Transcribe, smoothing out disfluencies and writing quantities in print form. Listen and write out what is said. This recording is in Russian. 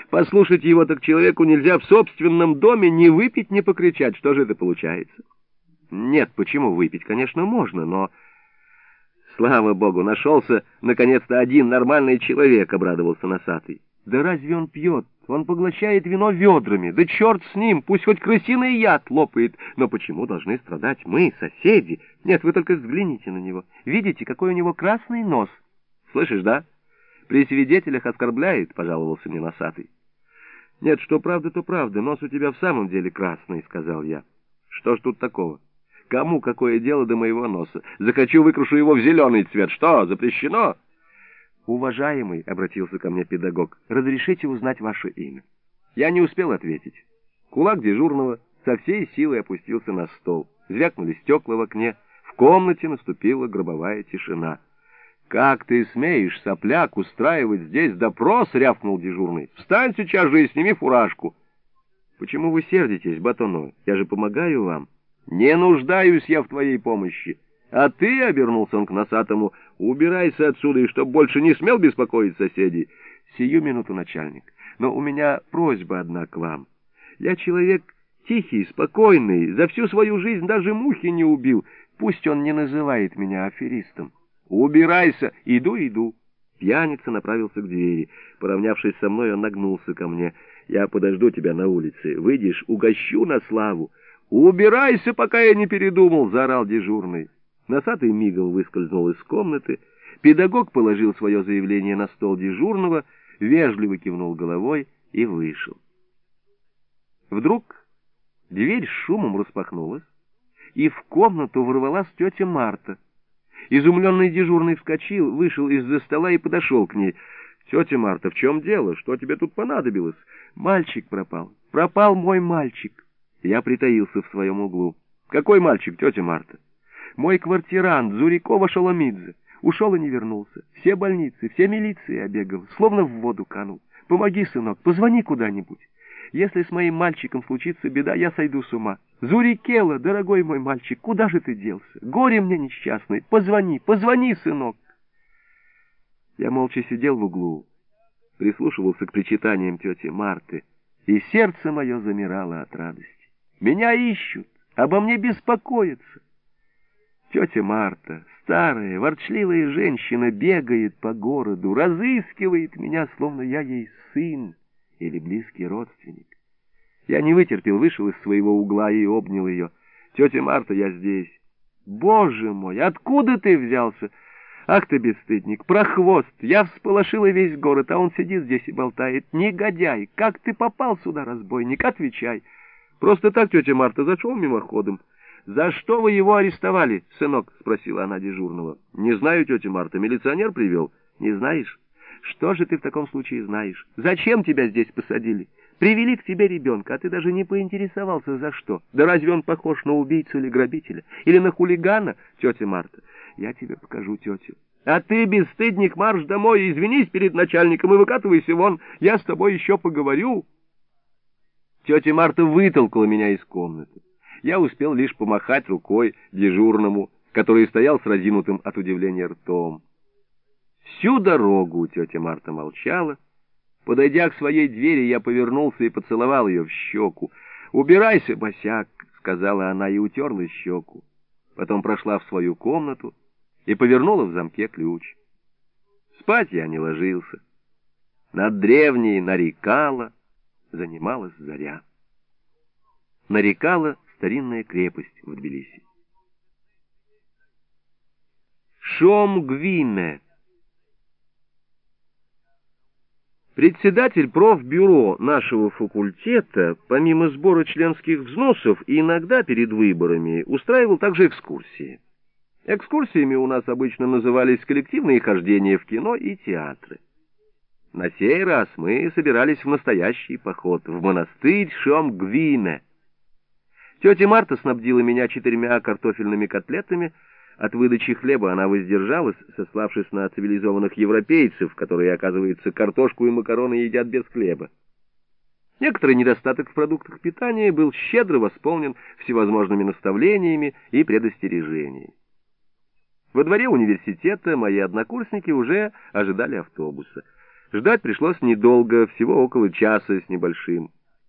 Послушать его так человеку нельзя в собственном доме не выпить, не покричать. Что же это получается? Нет, почему выпить? Конечно, можно, но... Слава богу, нашелся наконец-то один нормальный человек, обрадовался носатый. Да разве он пьет? Он поглощает вино ведрами. Да черт с ним, пусть хоть крысиный яд лопает. Но почему должны страдать мы, соседи? Нет, вы только взгляните на него. Видите, какой у него красный нос? Слышишь, да? При свидетелях оскорбляет, пожаловался мне носатый. Нет, что правда, то правда. Нос у тебя в самом деле красный, сказал я. Что ж тут такого? Кому какое дело до моего носа? Захочу, выкрашу его в зеленый цвет. Что, запрещено? Уважаемый, обратился ко мне педагог, разрешите узнать ваше имя? Я не успел ответить. Кулак дежурного со всей силой опустился на стол. Звякнули стекла в окне. В комнате наступила гробовая тишина. «Как ты смеешь, сопляк, устраивать здесь допрос?» — рявкнул дежурный. «Встань сейчас же и сними фуражку». «Почему вы сердитесь, Батоно? Я же помогаю вам». «Не нуждаюсь я в твоей помощи. А ты, — обернулся он к носатому, — убирайся отсюда, и чтоб больше не смел беспокоить соседей». «Сию минуту, начальник. Но у меня просьба одна к вам. Я человек тихий, спокойный, за всю свою жизнь даже мухи не убил. Пусть он не называет меня аферистом». «Убирайся! Иду!» Пьяница направился к двери. Поравнявшись со мной, он нагнулся ко мне. «Я подожду тебя на улице. Выйдешь, угощу на славу». «Убирайся, пока я не передумал!» — заорал дежурный. Носатый мигом выскользнул из комнаты. Педагог положил свое заявление на стол дежурного, вежливо кивнул головой и вышел. Вдруг дверь с шумом распахнулась, и в комнату ворвалась тетя Марта. Изумленный дежурный вскочил, вышел из-за стола и подошел к ней. «Тетя Марта, в чем дело? Что тебе тут понадобилось?» «Мальчик пропал. Пропал мой мальчик». Я притаился в своем углу. «Какой мальчик, тетя Марта?» «Мой квартирант, Зурикова Шоломидзе. Ушел и не вернулся. Все больницы, все милиции обегал, словно в воду канул. Помоги, сынок, позвони куда-нибудь. Если с моим мальчиком случится беда, я сойду с ума. Зурикела, дорогой мой мальчик, куда же ты делся? Горе мне несчастный. Позвони, сынок». Я молча сидел в углу, прислушивался к причитаниям тети Марты, и сердце мое замирало от радости. Меня ищут, обо мне беспокоятся. Тетя Марта, старая, ворчливая женщина, бегает по городу, разыскивает меня, словно я ей сын или близкий родственник. Я не вытерпел, вышел из своего угла и обнял ее. «Тетя Марта, я здесь». «Боже мой, откуда ты взялся? Ах ты, бесстыдник, прохвост! Я всполошила весь город, а он сидит здесь и болтает. Негодяй! Как ты попал сюда, разбойник? Отвечай!» «Просто так, тетя Марта, зашел мимоходом». «За что вы его арестовали, сынок?» — спросила она дежурного. «Не знаю, тетя Марта, милиционер привел». «Не знаешь? Что же ты в таком случае знаешь? Зачем тебя здесь посадили? Привели к тебе ребенка, а ты даже не поинтересовался, за что. Да разве он похож на убийцу или грабителя? Или на хулигана, тетя Марта? Я тебе покажу тетю». «А ты, бесстыдник, марш домой, извинись перед начальником и выкатывайся вон. Я с тобой еще поговорю». Тетя Марта вытолкала меня из комнаты. Я успел лишь помахать рукой дежурному, который стоял с разинутым от удивления ртом. Всю дорогу тетя Марта молчала. Подойдя к своей двери, я повернулся и поцеловал ее в щеку. «Убирайся, босяк», — сказала она и утерла щеку. Потом прошла в свою комнату и повернула в замке ключ. Спать я не ложился. Над древней Нарикала занималась заря. Нарикала — старинная крепость в Тбилиси. Шомгвиме. Председатель профбюро нашего факультета, помимо сбора членских взносов и иногда перед выборами, устраивал также экскурсии. Экскурсиями у нас обычно назывались коллективные хождения в кино и театры. На сей раз мы собирались в настоящий поход в монастырь Шомгвиме. Тетя Марта снабдила меня 4 картофельными котлетами. От выдачи хлеба она воздержалась, сославшись на цивилизованных европейцев, которые, оказывается, картошку и макароны едят без хлеба. Некоторый недостаток в продуктах питания был щедро восполнен всевозможными наставлениями и предостережениями. Во дворе университета мои однокурсники уже ожидали автобуса. Ждать пришлось недолго, всего около часа с небольшим.